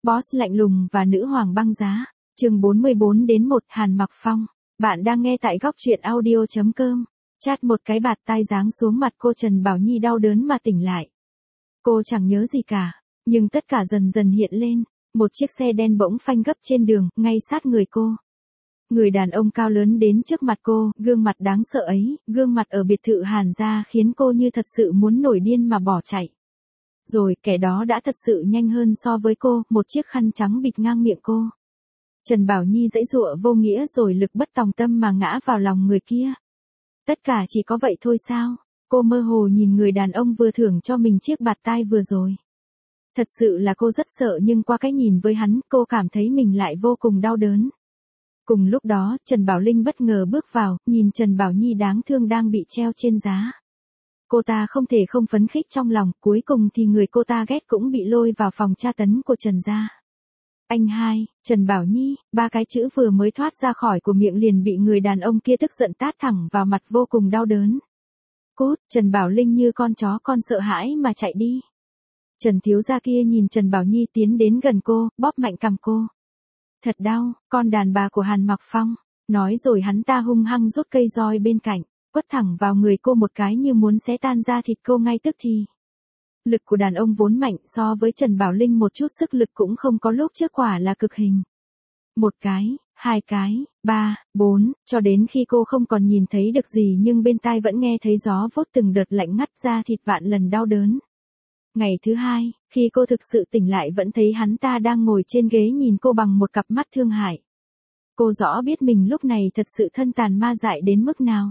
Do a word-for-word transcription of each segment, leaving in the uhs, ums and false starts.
Boss lạnh lùng và nữ hoàng băng giá. Chương bốn mươi bốn đến một Hàn Mặc Phong. Bạn đang nghe tại góc truyện audio chấm com. Chát một cái bạt tai giáng xuống mặt cô Trần Bảo Nhi đau đớn mà tỉnh lại. Cô chẳng nhớ gì cả, nhưng tất cả dần dần hiện lên. Một chiếc xe đen bỗng phanh gấp trên đường, ngay sát người cô. Người đàn ông cao lớn đến trước mặt cô, gương mặt đáng sợ ấy, gương mặt ở biệt thự Hàn gia khiến cô như thật sự muốn nổi điên mà bỏ chạy. Rồi, kẻ đó đã thật sự nhanh hơn so với cô, một chiếc khăn trắng bịt ngang miệng cô. Trần Bảo Nhi giãy giụa vô nghĩa rồi lực bất tòng tâm mà ngã vào lòng người kia. Tất cả chỉ có vậy thôi sao? Cô mơ hồ nhìn người đàn ông vừa thưởng cho mình chiếc bạt tai vừa rồi. Thật sự là cô rất sợ, nhưng qua cái nhìn với hắn, cô cảm thấy mình lại vô cùng đau đớn. Cùng lúc đó, Trần Bảo Linh bất ngờ bước vào, nhìn Trần Bảo Nhi đáng thương đang bị treo trên giá. Cô ta không thể không phấn khích trong lòng, cuối cùng thì người cô ta ghét cũng bị lôi vào phòng tra tấn của Trần gia. Anh hai, Trần Bảo Nhi, ba cái chữ vừa mới thoát ra khỏi của miệng liền bị người đàn ông kia tức giận tát thẳng vào mặt, vô cùng đau đớn. Cút, Trần Bảo Linh như con chó con sợ hãi mà chạy đi. Trần thiếu gia kia nhìn Trần Bảo Nhi tiến đến gần cô, bóp mạnh cằm cô. Thật đau, con đàn bà của Hàn Mặc Phong. Nói rồi hắn ta hung hăng rút cây roi bên cạnh, quất thẳng vào người cô một cái như muốn xé tan da thịt cô ngay tức thì. Lực của đàn ông vốn mạnh, so với Trần Bảo Linh một chút sức lực cũng không có, lúc trước quả là cực hình. Một cái, hai cái, ba, bốn, cho đến khi cô không còn nhìn thấy được gì nhưng bên tai vẫn nghe thấy gió vốt từng đợt lạnh ngắt, da thịt vạn lần đau đớn. Ngày thứ hai, khi cô thực sự tỉnh lại vẫn thấy hắn ta đang ngồi trên ghế nhìn cô bằng một cặp mắt thương hại. Cô rõ biết mình lúc này thật sự thân tàn ma dại đến mức nào.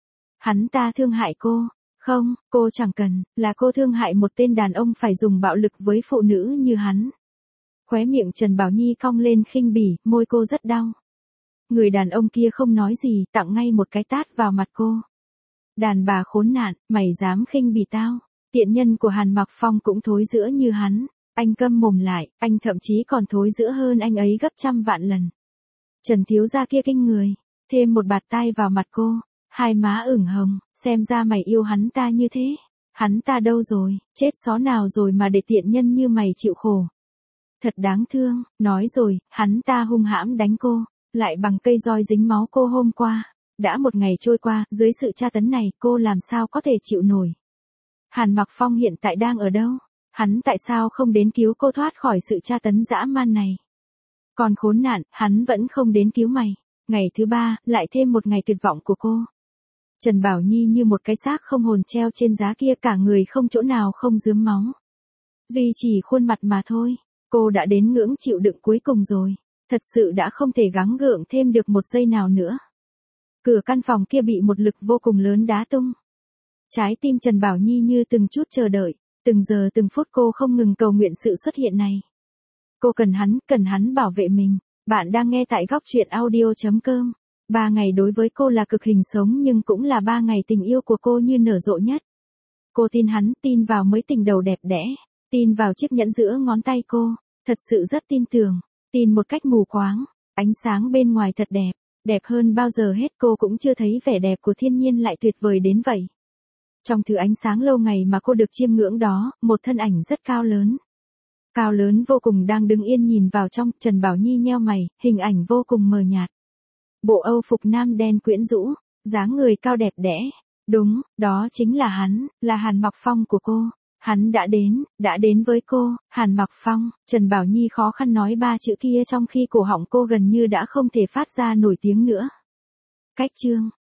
Hắn ta thương hại cô. Không, cô chẳng cần, là cô thương hại một tên đàn ông phải dùng bạo lực với phụ nữ như hắn. Khóe miệng Trần Bảo Nhi cong lên khinh bỉ, môi cô rất đau. Người đàn ông kia không nói gì, tặng ngay một cái tát vào mặt cô. Đàn bà khốn nạn, mày dám khinh bỉ tao. Tiện nhân của Hàn Mặc Phong cũng thối rữa như hắn. Anh câm mồm lại, anh thậm chí còn thối rữa hơn anh ấy gấp trăm vạn lần. Trần thiếu gia kia kinh người, thêm một bạt tai vào mặt cô. Hai má ửng hồng, xem ra mày yêu hắn ta như thế. Hắn ta đâu rồi, chết xó nào rồi mà để tiện nhân như mày chịu khổ. Thật đáng thương, nói rồi, hắn ta hung hãm đánh cô, lại bằng cây roi dính máu cô hôm qua. Đã một ngày trôi qua, dưới sự tra tấn này, cô làm sao có thể chịu nổi. Hàn Mặc Phong hiện tại đang ở đâu? Hắn tại sao không đến cứu cô thoát khỏi sự tra tấn dã man này? Còn khốn nạn, hắn vẫn không đến cứu mày. Ngày thứ ba, lại thêm một ngày tuyệt vọng của cô. Trần Bảo Nhi như một cái xác không hồn treo trên giá kia, cả người không chỗ nào không rướm máu. Duy chỉ khuôn mặt mà thôi. Cô đã đến ngưỡng chịu đựng cuối cùng rồi. Thật sự đã không thể gắng gượng thêm được một giây nào nữa. Cửa căn phòng kia bị một lực vô cùng lớn đá tung. Trái tim Trần Bảo Nhi như từng chút chờ đợi. Từng giờ từng phút cô không ngừng cầu nguyện sự xuất hiện này. Cô cần hắn, cần hắn bảo vệ mình. Bạn đang nghe tại góc truyện audio chấm com. Ba ngày đối với cô là cực hình sống, nhưng cũng là ba ngày tình yêu của cô như nở rộ nhất. Cô tin hắn, tin vào mấy tình đầu đẹp đẽ, tin vào chiếc nhẫn giữa ngón tay cô, thật sự rất tin tưởng, tin một cách mù quáng. Ánh sáng bên ngoài thật đẹp, đẹp hơn bao giờ hết, cô cũng chưa thấy vẻ đẹp của thiên nhiên lại tuyệt vời đến vậy. Trong thứ ánh sáng lâu ngày mà cô được chiêm ngưỡng đó, một thân ảnh rất cao lớn. Cao lớn vô cùng đang đứng yên nhìn vào trong. Trần Bảo Nhi nheo mày, hình ảnh vô cùng mờ nhạt. Bộ Âu phục nam đen quyến rũ, dáng người cao đẹp đẽ. Đúng, đó chính là hắn, là Hàn Mặc Phong của cô. Hắn đã đến, đã đến với cô. Hàn Mặc Phong. Trần Bảo Nhi khó khăn nói ba chữ kia trong khi cổ họng cô gần như đã không thể phát ra nổi tiếng nữa. Cách chương.